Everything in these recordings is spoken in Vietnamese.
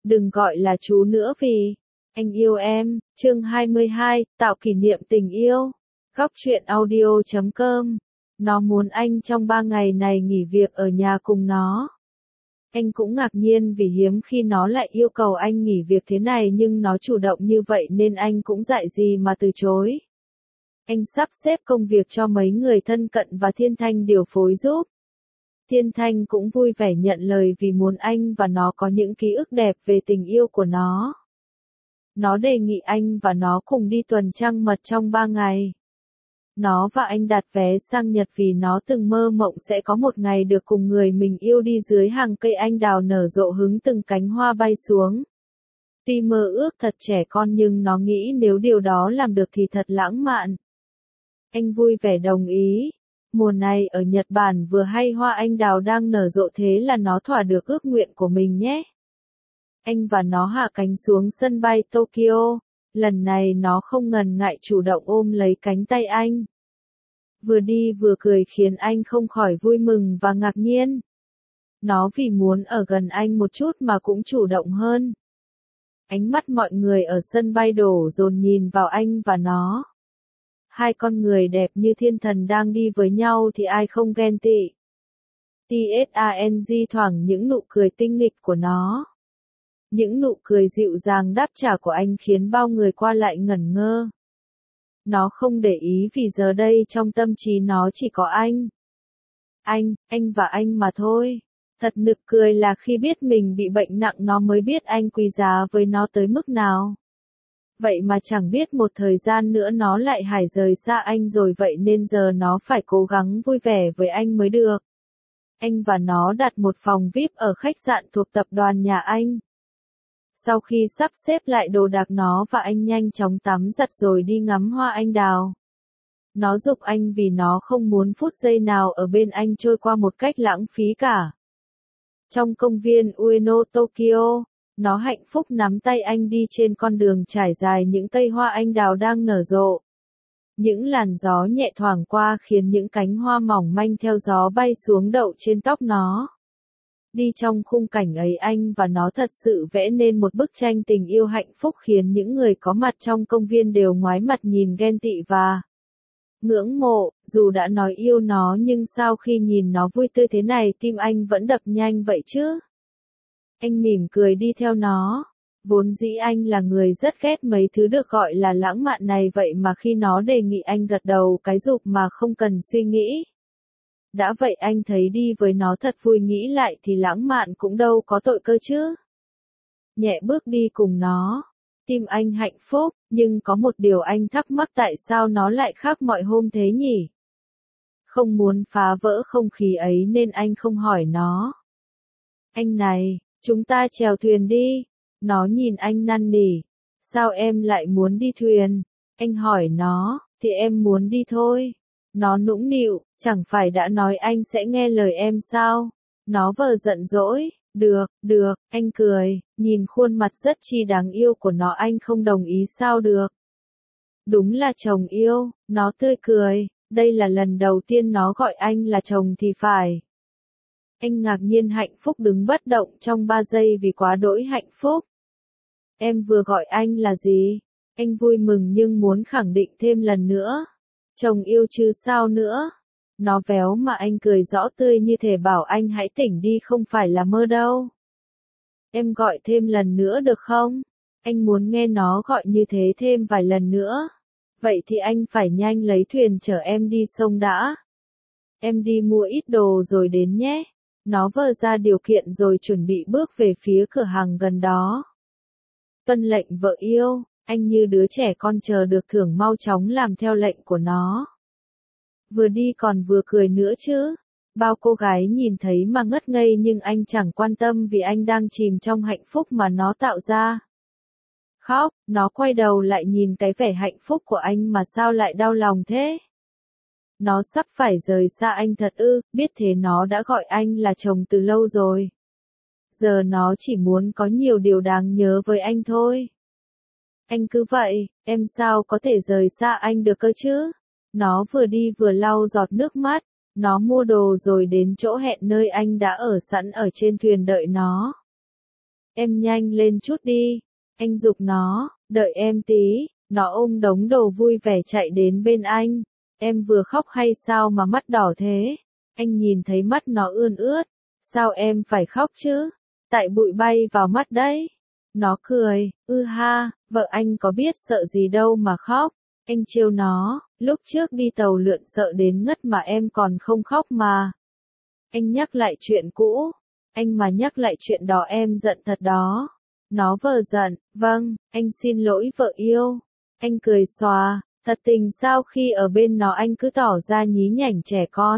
Đừng gọi là chú nữa vì anh yêu em. Chương 22, tạo kỷ niệm tình yêu. Góc truyện audio.com. Nó muốn anh trong 3 ngày này nghỉ việc ở nhà cùng nó. Anh cũng ngạc nhiên vì hiếm khi nó lại yêu cầu anh nghỉ việc thế này, nhưng nó chủ động như vậy nên anh cũng dại gì mà từ chối. Anh sắp xếp công việc cho mấy người thân cận và Thiên Thanh điều phối giúp. Thiên Thanh cũng vui vẻ nhận lời vì muốn anh và nó có những ký ức đẹp về tình yêu của nó. Nó đề nghị anh và nó cùng đi tuần trăng mật trong 3 ngày. Nó và anh đặt vé sang Nhật vì nó từng mơ mộng sẽ có một ngày được cùng người mình yêu đi dưới hàng cây anh đào nở rộ hứng từng cánh hoa bay xuống. Tuy mơ ước thật trẻ con nhưng nó nghĩ nếu điều đó làm được thì thật lãng mạn. Anh vui vẻ đồng ý. Mùa này ở Nhật Bản vừa hay hoa anh đào đang nở rộ, thế là nó thỏa được ước nguyện của mình nhé. Anh và nó hạ cánh xuống sân bay Tokyo. Lần này nó không ngần ngại chủ động ôm lấy cánh tay anh. Vừa đi vừa cười khiến anh không khỏi vui mừng và ngạc nhiên. Nó vì muốn ở gần anh một chút mà cũng chủ động hơn. Ánh mắt mọi người ở sân bay đổ dồn nhìn vào anh và nó. Hai con người đẹp như thiên thần đang đi với nhau thì ai không ghen tị. TSANG thoảng những nụ cười tinh nghịch của nó. Những nụ cười dịu dàng đáp trả của anh khiến bao người qua lại ngẩn ngơ. Nó không để ý vì giờ đây trong tâm trí nó chỉ có anh. Anh và anh mà thôi. Thật nực cười là khi biết mình bị bệnh nặng nó mới biết anh quý giá với nó tới mức nào. Vậy mà chẳng biết một thời gian nữa nó lại hải rời xa anh rồi, vậy nên giờ nó phải cố gắng vui vẻ với anh mới được. Anh và nó đặt một phòng VIP ở khách sạn thuộc tập đoàn nhà anh. Sau khi sắp xếp lại đồ đạc nó và anh nhanh chóng tắm giặt rồi đi ngắm hoa anh đào. Nó giục anh vì nó không muốn phút giây nào ở bên anh trôi qua một cách lãng phí cả. Trong công viên Ueno Tokyo, nó hạnh phúc nắm tay anh đi trên con đường trải dài những cây hoa anh đào đang nở rộ. Những làn gió nhẹ thoảng qua khiến những cánh hoa mỏng manh theo gió bay xuống đậu trên tóc nó. Đi trong khung cảnh ấy anh và nó thật sự vẽ nên một bức tranh tình yêu hạnh phúc khiến những người có mặt trong công viên đều ngoái mặt nhìn ghen tị và ngưỡng mộ. Dù đã nói yêu nó nhưng sau khi nhìn nó vui tươi thế này tim anh vẫn đập nhanh vậy chứ. Anh mỉm cười đi theo nó. Vốn dĩ anh là người rất ghét mấy thứ được gọi là lãng mạn này, vậy mà khi nó đề nghị anh gật đầu cái rụp mà không cần suy nghĩ. Đã vậy anh thấy đi với nó thật vui, nghĩ lại thì lãng mạn cũng đâu có tội cơ chứ. Nhẹ bước đi cùng nó. Tim anh hạnh phúc, nhưng có một điều anh thắc mắc, tại sao nó lại khác mọi hôm thế nhỉ? Không muốn phá vỡ không khí ấy nên anh không hỏi nó. Anh này, chúng ta chèo thuyền đi. Nó nhìn anh năn nỉ. Sao em lại muốn đi thuyền? Anh hỏi nó, thì em muốn đi thôi. Nó nũng nịu, chẳng phải đã nói anh sẽ nghe lời em sao? Nó vờ giận dỗi, được, anh cười, nhìn khuôn mặt rất chi đáng yêu của nó anh không đồng ý sao được. Đúng là chồng yêu, nó tươi cười, đây là lần đầu tiên nó gọi anh là chồng thì phải. Anh ngạc nhiên hạnh phúc đứng bất động trong 3 giây vì quá đỗi hạnh phúc. Em vừa gọi anh là gì? Anh vui mừng nhưng muốn khẳng định thêm lần nữa. Chồng yêu chứ sao nữa. Nó véo mà anh cười rõ tươi như thể bảo anh hãy tỉnh đi, không phải là mơ đâu. Em gọi thêm lần nữa được không? Anh muốn nghe nó gọi như thế thêm vài lần nữa. Vậy thì anh phải nhanh lấy thuyền chở em đi sông đã. Em đi mua ít đồ rồi đến nhé. Nó vờ ra điều kiện rồi chuẩn bị bước về phía cửa hàng gần đó. Tuân lệnh vợ yêu, anh như đứa trẻ con chờ được thưởng mau chóng làm theo lệnh của nó. Vừa đi còn vừa cười nữa chứ. Bao cô gái nhìn thấy mà ngất ngây nhưng anh chẳng quan tâm vì anh đang chìm trong hạnh phúc mà nó tạo ra. Khóc, nó quay đầu lại nhìn cái vẻ hạnh phúc của anh mà sao lại đau lòng thế? Nó sắp phải rời xa anh thật ư, biết thế nó đã gọi anh là chồng từ lâu rồi. Giờ nó chỉ muốn có nhiều điều đáng nhớ với anh thôi. Anh cứ vậy, em sao có thể rời xa anh được cơ chứ? Nó vừa đi vừa lau giọt nước mắt. Nó mua đồ rồi đến chỗ hẹn nơi anh đã ở sẵn ở trên thuyền đợi nó. Em nhanh lên chút đi. Anh giục nó, đợi em tí. Nó ôm đống đồ vui vẻ chạy đến bên anh. Em vừa khóc hay sao mà mắt đỏ thế? Anh nhìn thấy mắt nó ươn ướt. Sao em phải khóc chứ? Tại bụi bay vào mắt đấy. Nó cười, ha, vợ anh có biết sợ gì đâu mà khóc. Anh trêu nó, lúc trước đi tàu lượn sợ đến ngất mà em còn không khóc mà. Anh nhắc lại chuyện cũ. Anh mà nhắc lại chuyện đó em giận thật đó. Nó vờ giận, vâng, anh xin lỗi vợ yêu. Anh cười xòa, thật tình sao khi ở bên nó anh cứ tỏ ra nhí nhảnh trẻ con.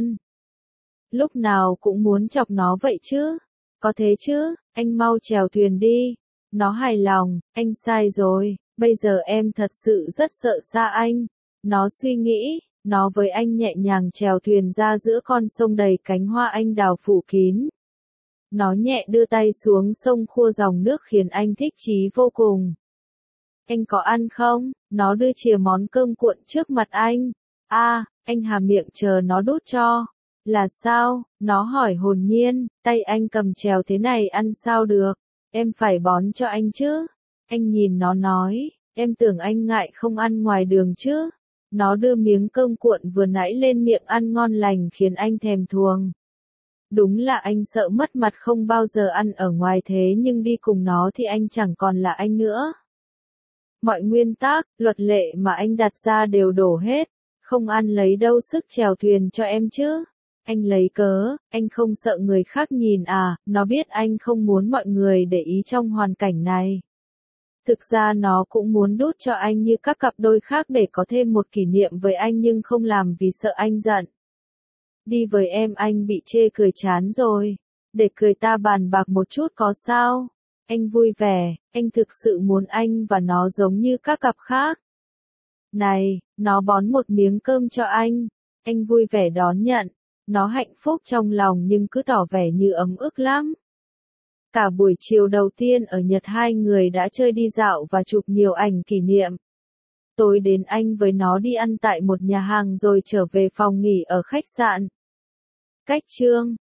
Lúc nào cũng muốn chọc nó vậy chứ. Có thế chứ, anh mau chèo thuyền đi. Nó hài lòng, anh sai rồi, bây giờ em thật sự rất sợ xa anh. Nó suy nghĩ, nó với anh nhẹ nhàng chèo thuyền ra giữa con sông đầy cánh hoa anh đào phủ kín. Nó nhẹ đưa tay xuống sông khua dòng nước khiến anh thích chí vô cùng. Anh có ăn không? Nó đưa chìa món cơm cuộn trước mặt anh. Anh hà miệng chờ nó đút cho. Là sao? Nó hỏi hồn nhiên, tay anh cầm chèo thế này ăn sao được? Em phải bón cho anh chứ? Anh nhìn nó nói, em tưởng anh ngại không ăn ngoài đường chứ? Nó đưa miếng cơm cuộn vừa nãy lên miệng ăn ngon lành khiến anh thèm thuồng. Đúng là anh sợ mất mặt không bao giờ ăn ở ngoài thế nhưng đi cùng nó thì anh chẳng còn là anh nữa. Mọi nguyên tắc, luật lệ mà anh đặt ra đều đổ hết, không ăn lấy đâu sức chèo thuyền cho em chứ. Anh lấy cớ, anh không sợ người khác nhìn à, nó biết anh không muốn mọi người để ý trong hoàn cảnh này. Thực ra nó cũng muốn đút cho anh như các cặp đôi khác để có thêm một kỷ niệm với anh nhưng không làm vì sợ anh giận. Đi với em anh bị chê cười chán rồi. Để cười ta bàn bạc một chút có sao? Anh vui vẻ, anh thực sự muốn anh và nó giống như các cặp khác. Này, nó bón một miếng cơm cho anh. Anh vui vẻ đón nhận. Nó hạnh phúc trong lòng nhưng cứ tỏ vẻ như ấm ức lắm. Cả buổi chiều đầu tiên ở Nhật hai người đã chơi đi dạo và chụp nhiều ảnh kỷ niệm. Tối đến anh với nó đi ăn tại một nhà hàng rồi trở về phòng nghỉ ở khách sạn. Cách chương